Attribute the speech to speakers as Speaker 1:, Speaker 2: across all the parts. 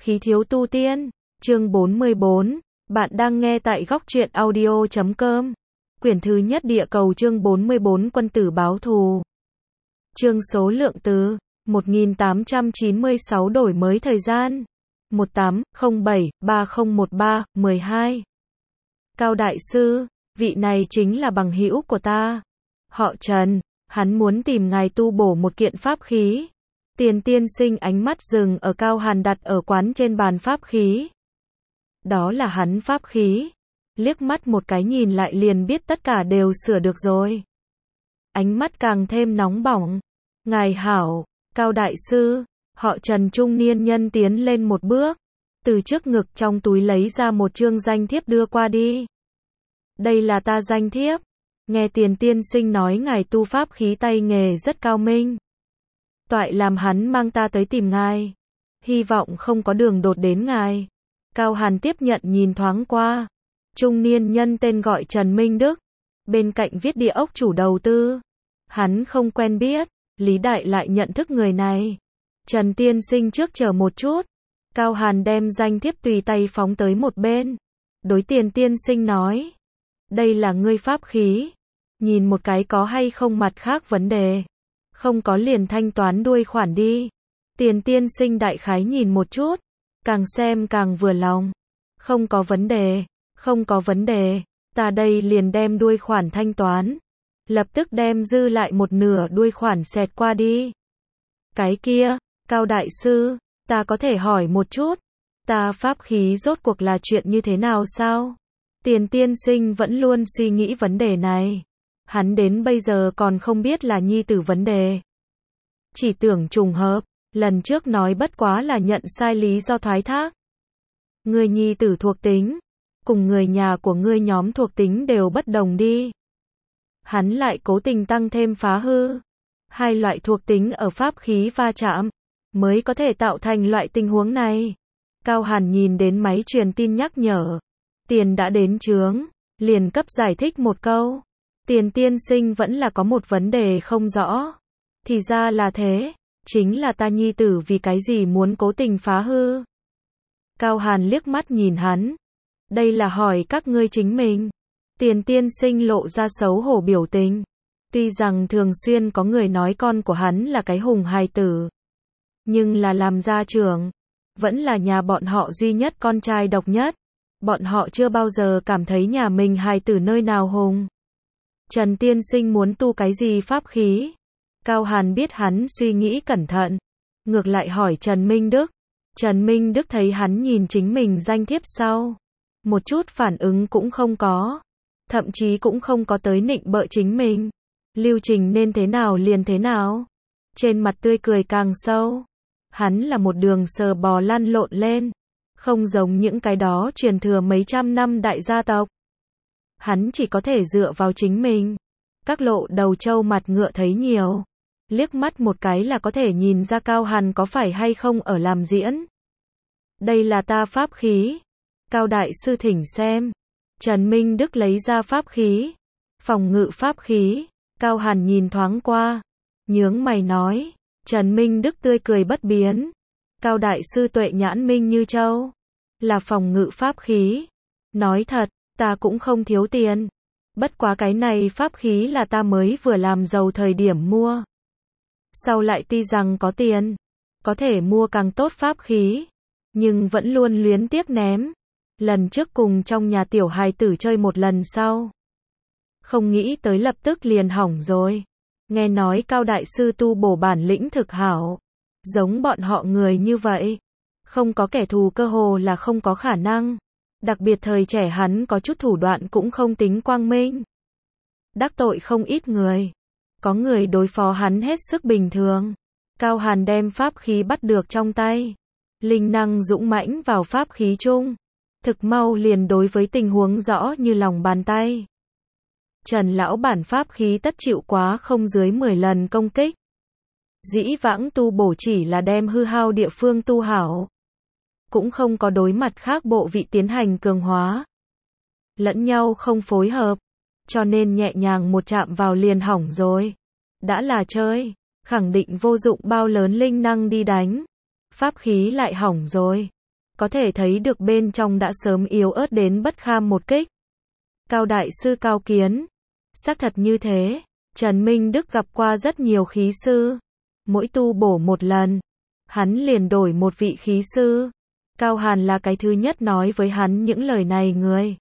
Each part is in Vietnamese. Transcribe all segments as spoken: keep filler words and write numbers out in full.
Speaker 1: Khí thiếu tu tiên, chương bốn mươi bốn, bạn đang nghe tại góc truyện audio chấm com. Quyển thứ nhất Địa cầu chương bốn mươi bốn Quân tử báo thù. Chương số lượng từ một nghìn tám trăm chín mươi sáu đổi mới thời gian một tám không bảy ba không một ba mười hai. Cao đại sư, vị này chính là bằng hữu của ta. Họ Trần, hắn muốn tìm ngài tu bổ một kiện pháp khí. Tiền tiên sinh ánh mắt dừng ở Cao Hàn đặt ở quán trên bàn pháp khí. Đó là hắn pháp khí. Liếc mắt một cái nhìn lại liền biết tất cả đều sửa được rồi. Ánh mắt càng thêm nóng bỏng. Ngài hảo, Cao đại sư. Họ Trần trung niên nhân tiến lên một bước. Từ trước ngực trong túi lấy ra một chương danh thiếp đưa qua đi. Đây là ta danh thiếp. Nghe tiền tiên sinh nói ngài tu pháp khí tay nghề rất cao minh. Toại làm hắn mang ta tới tìm ngài. Hy vọng không có đường đột đến ngài. Cao Hàn tiếp nhận nhìn thoáng qua. Trung niên nhân tên gọi Trần Minh Đức. Bên cạnh viết địa ốc chủ đầu tư. Hắn không quen biết. Lý Đại lại nhận thức người này. Trần tiên sinh trước chờ một chút. Cao Hàn đem danh thiếp tùy tay phóng tới một bên. Đối tiền tiên sinh nói. Đây là ngươi pháp khí. Nhìn một cái có hay không mặt khác vấn đề. Không có liền thanh toán đuôi khoản đi. Tiền tiên sinh đại khái nhìn một chút. Càng xem càng vừa lòng. Không có vấn đề. Không có vấn đề. Ta đây liền đem đuôi khoản thanh toán. Lập tức đem dư lại một nửa đuôi khoản xẹt qua đi. Cái kia, Cao đại sư, ta có thể hỏi một chút. Ta pháp khí rốt cuộc là chuyện như thế nào sao? Tiền tiên sinh vẫn luôn suy nghĩ vấn đề này. Hắn đến bây giờ còn không biết là nhi tử vấn đề. Chỉ tưởng trùng hợp, lần trước nói bất quá là nhận sai lý do thoái thác. Người nhi tử thuộc tính, cùng người nhà của ngươi nhóm thuộc tính đều bất đồng đi. Hắn lại cố tình tăng thêm phá hư. Hai loại thuộc tính ở pháp khí va chạm, mới có thể tạo thành loại tình huống này. Cao Hàn nhìn đến máy truyền tin nhắc nhở. Tiền đã đến chướng, liền cấp giải thích một câu. Tiền tiên sinh vẫn là có một vấn đề không rõ. Thì ra là thế, chính là ta nhi tử vì cái gì muốn cố tình phá hư. Cao Hàn liếc mắt nhìn hắn. Đây là hỏi các ngươi chính mình. Tiền tiên sinh lộ ra xấu hổ biểu tình. Tuy rằng thường xuyên có người nói con của hắn là cái hùng hài tử. Nhưng là làm gia trưởng, vẫn là nhà bọn họ duy nhất con trai độc nhất. Bọn họ chưa bao giờ cảm thấy nhà mình hài tử nơi nào hùng. Trần tiên sinh muốn tu cái gì pháp khí? Cao Hàn biết hắn suy nghĩ cẩn thận. Ngược lại hỏi Trần Minh Đức. Trần Minh Đức thấy hắn nhìn chính mình danh thiếp sau. Một chút phản ứng cũng không có. Thậm chí cũng không có tới nịnh bợ chính mình. Lưu trình nên thế nào liền thế nào. Trên mặt tươi cười càng sâu. Hắn là một đường sờ bò lăn lộn lên. Không giống những cái đó truyền thừa mấy trăm năm đại gia tộc. Hắn chỉ có thể dựa vào chính mình. Các lộ đầu trâu mặt ngựa thấy nhiều. Liếc mắt một cái là có thể nhìn ra Cao Hàn có phải hay không ở làm diễn. Đây là ta pháp khí. Cao đại sư thỉnh xem. Trần Minh Đức lấy ra pháp khí. Phòng ngự pháp khí. Cao Hàn nhìn thoáng qua. Nhướng mày nói. Trần Minh Đức tươi cười bất biến. Cao đại sư tuệ nhãn minh như châu. Là phòng ngự pháp khí. Nói thật, ta cũng không thiếu tiền. Bất quá cái này pháp khí là ta mới vừa làm giàu thời điểm mua. Sau lại tuy rằng có tiền, có thể mua càng tốt pháp khí. Nhưng vẫn luôn luyến tiếc ném. Lần trước cùng trong nhà tiểu hài tử chơi một lần sau. Không nghĩ tới lập tức liền hỏng rồi. Nghe nói Cao đại sư tu bổ bản lĩnh thực hảo. Giống bọn họ người như vậy. Không có kẻ thù cơ hồ là không có khả năng. Đặc biệt thời trẻ hắn có chút thủ đoạn cũng không tính quang minh. Đắc tội không ít người. Có người đối phó hắn hết sức bình thường. Cao Hàn đem pháp khí bắt được trong tay. Linh năng dũng mãnh vào pháp khí chung. Thực mau liền đối với tình huống rõ như lòng bàn tay. Trần lão bản pháp khí tất chịu quá không dưới mười lần công kích. Dĩ vãng tu bổ chỉ là đem hư hao địa phương tu hảo. Cũng không có đối mặt khác bộ vị tiến hành cường hóa. Lẫn nhau không phối hợp. Cho nên nhẹ nhàng một chạm vào liền hỏng rồi. Đã là chơi. Khẳng định vô dụng bao lớn linh năng đi đánh. Pháp khí lại hỏng rồi. có thể thấy được bên trong đã sớm yếu ớt đến bất kham một kích. Cao đại sư cao kiến. Xác thật như thế, Trần Minh Đức gặp qua rất nhiều khí sư. Mỗi tu bổ một lần, hắn liền đổi một vị khí sư. Cao Hàn là cái thứ nhất nói với hắn những lời này người.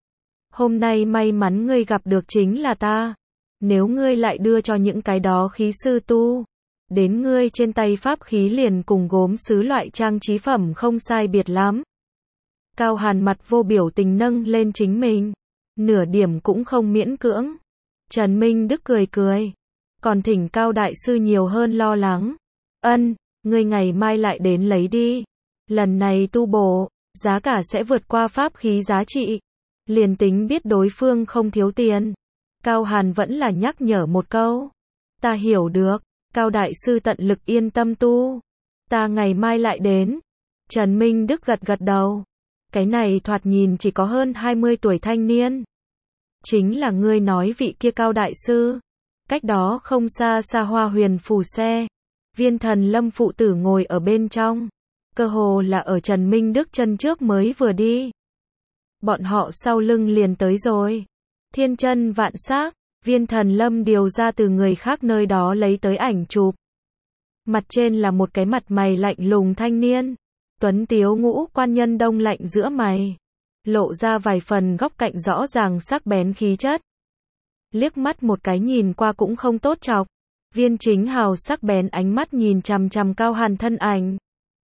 Speaker 1: Hôm nay may mắn ngươi gặp được chính là ta. Nếu ngươi lại đưa cho những cái đó khí sư tu, đến ngươi trên tay pháp khí liền cùng gốm sứ loại trang trí phẩm không sai biệt lắm. Cao Hàn mặt vô biểu tình nâng lên chính mình, nửa điểm cũng không miễn cưỡng. Trần Minh Đức cười cười, còn thỉnh Cao đại sư nhiều hơn lo lắng. Ân, ngươi ngày mai lại đến lấy đi. Lần này tu bổ, giá cả sẽ vượt qua pháp khí giá trị. Liền tính biết đối phương không thiếu tiền, Cao Hàn vẫn là nhắc nhở một câu. Ta hiểu được, Cao đại sư tận lực yên tâm tu. Ta ngày mai lại đến. Trần Minh Đức gật gật đầu. Cái này thoạt nhìn chỉ có hơn hai mươi tuổi thanh niên. Chính là ngươi nói vị kia Cao đại sư. Cách đó không xa xa Hoa Huyền phủ xe. Viên Thần Lâm phụ tử ngồi ở bên trong. Cơ hồ là ở Trần Minh Đức chân trước mới vừa đi. Bọn họ sau lưng liền tới rồi. Thiên chân vạn sắc, Viên Thần Lâm điều ra từ người khác nơi đó lấy tới ảnh chụp. Mặt trên là một cái mặt mày lạnh lùng thanh niên. Tuấn tiếu ngũ quan nhân đông lạnh giữa mày. Lộ ra vài phần góc cạnh rõ ràng sắc bén khí chất. Liếc mắt một cái nhìn qua cũng không tốt chọc. Viên Chính Hào sắc bén ánh mắt nhìn chằm chằm Cao Hàn thân ảnh.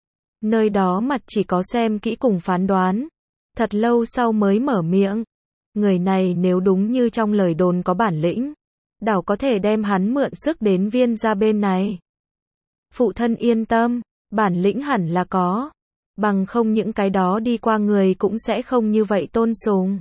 Speaker 1: Nơi đó mặt chỉ có xem kỹ cùng phán đoán. Thật lâu sau mới mở miệng. Người này nếu đúng như trong lời đồn có bản lĩnh, đảo có thể đem hắn mượn sức đến Viên gia bên này. Phụ thân yên tâm, bản lĩnh hẳn là có. Bằng không những cái đó đi qua người cũng sẽ không như vậy tôn sùng.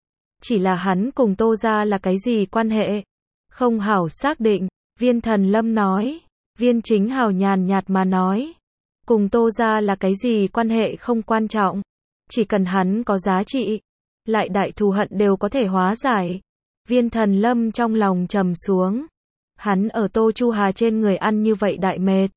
Speaker 1: Chỉ là hắn cùng Tô gia là cái gì quan hệ? Không hảo xác định, Viên Thần Lâm nói. Viên Chính Hào nhàn nhạt mà nói. Cùng Tô gia là cái gì quan hệ không quan trọng. Chỉ cần hắn có giá trị, lại đại thù hận đều có thể hóa giải. Viên Thần Lâm trong lòng trầm xuống. Hắn ở Tô Chu Hà trên người ăn như vậy đại mệt.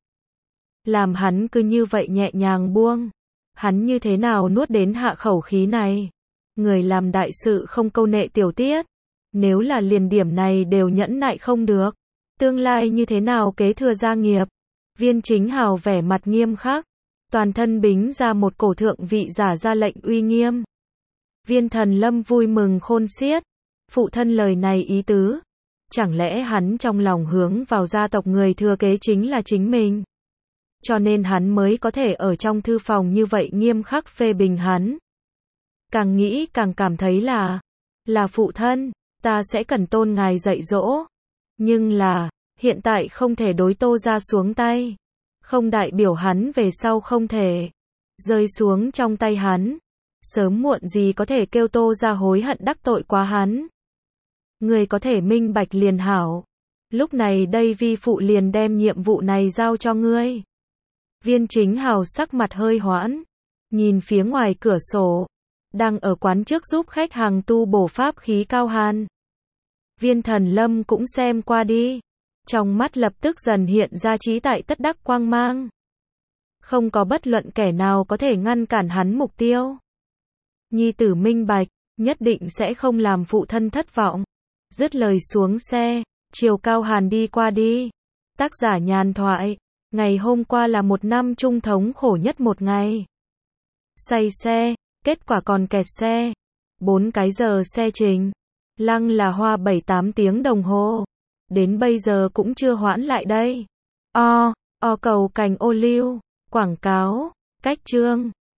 Speaker 1: Làm hắn cứ như vậy nhẹ nhàng buông. Hắn như thế nào nuốt đến hạ khẩu khí này? Người làm đại sự không câu nệ tiểu tiết. Nếu là liền điểm này đều nhẫn nại không được, tương lai như thế nào kế thừa gia nghiệp? Viên Chính Hào vẻ mặt nghiêm khắc, toàn thân bính ra một cổ thượng vị giả ra lệnh uy nghiêm. Viên Thần Lâm vui mừng khôn xiết. Phụ thân lời này ý tứ, chẳng lẽ hắn trong lòng hướng vào gia tộc người thừa kế chính là chính mình? Cho nên hắn mới có thể ở trong thư phòng như vậy nghiêm khắc phê bình hắn. Càng nghĩ càng cảm thấy là, là phụ thân, ta sẽ cần tôn ngài dạy dỗ. Nhưng là, hiện tại không thể đối Tô gia xuống tay. Không đại biểu hắn về sau không thể rơi xuống trong tay hắn. Sớm muộn gì có thể kêu Tô gia hối hận đắc tội quá hắn. Người có thể minh bạch liền hảo. Lúc này đây vi phụ liền đem nhiệm vụ này giao cho ngươi. Viên Chính Hào sắc mặt hơi hoãn, nhìn phía ngoài cửa sổ, đang ở quán trước giúp khách hàng tu bổ pháp khí Cao Hàn. Viên Thần Lâm cũng xem qua đi, trong mắt lập tức dần hiện ra trí tại tất đắc quang mang. Không có bất luận kẻ nào có thể ngăn cản hắn mục tiêu. Nhi tử minh bạch, nhất định sẽ không làm phụ thân thất vọng. Dứt lời xuống xe, chiều Cao Hàn đi qua đi. Tác giả nhàn thoại. Ngày hôm qua là một năm trung thống khổ nhất một ngày. Say xe, kết quả còn kẹt xe. Bốn cái giờ xe trình. Lăng là hoa bảy tám tiếng đồng hồ. Đến bây giờ cũng chưa hoãn lại đây. O, o cầu cành ô liu. Quảng cáo, cách chương.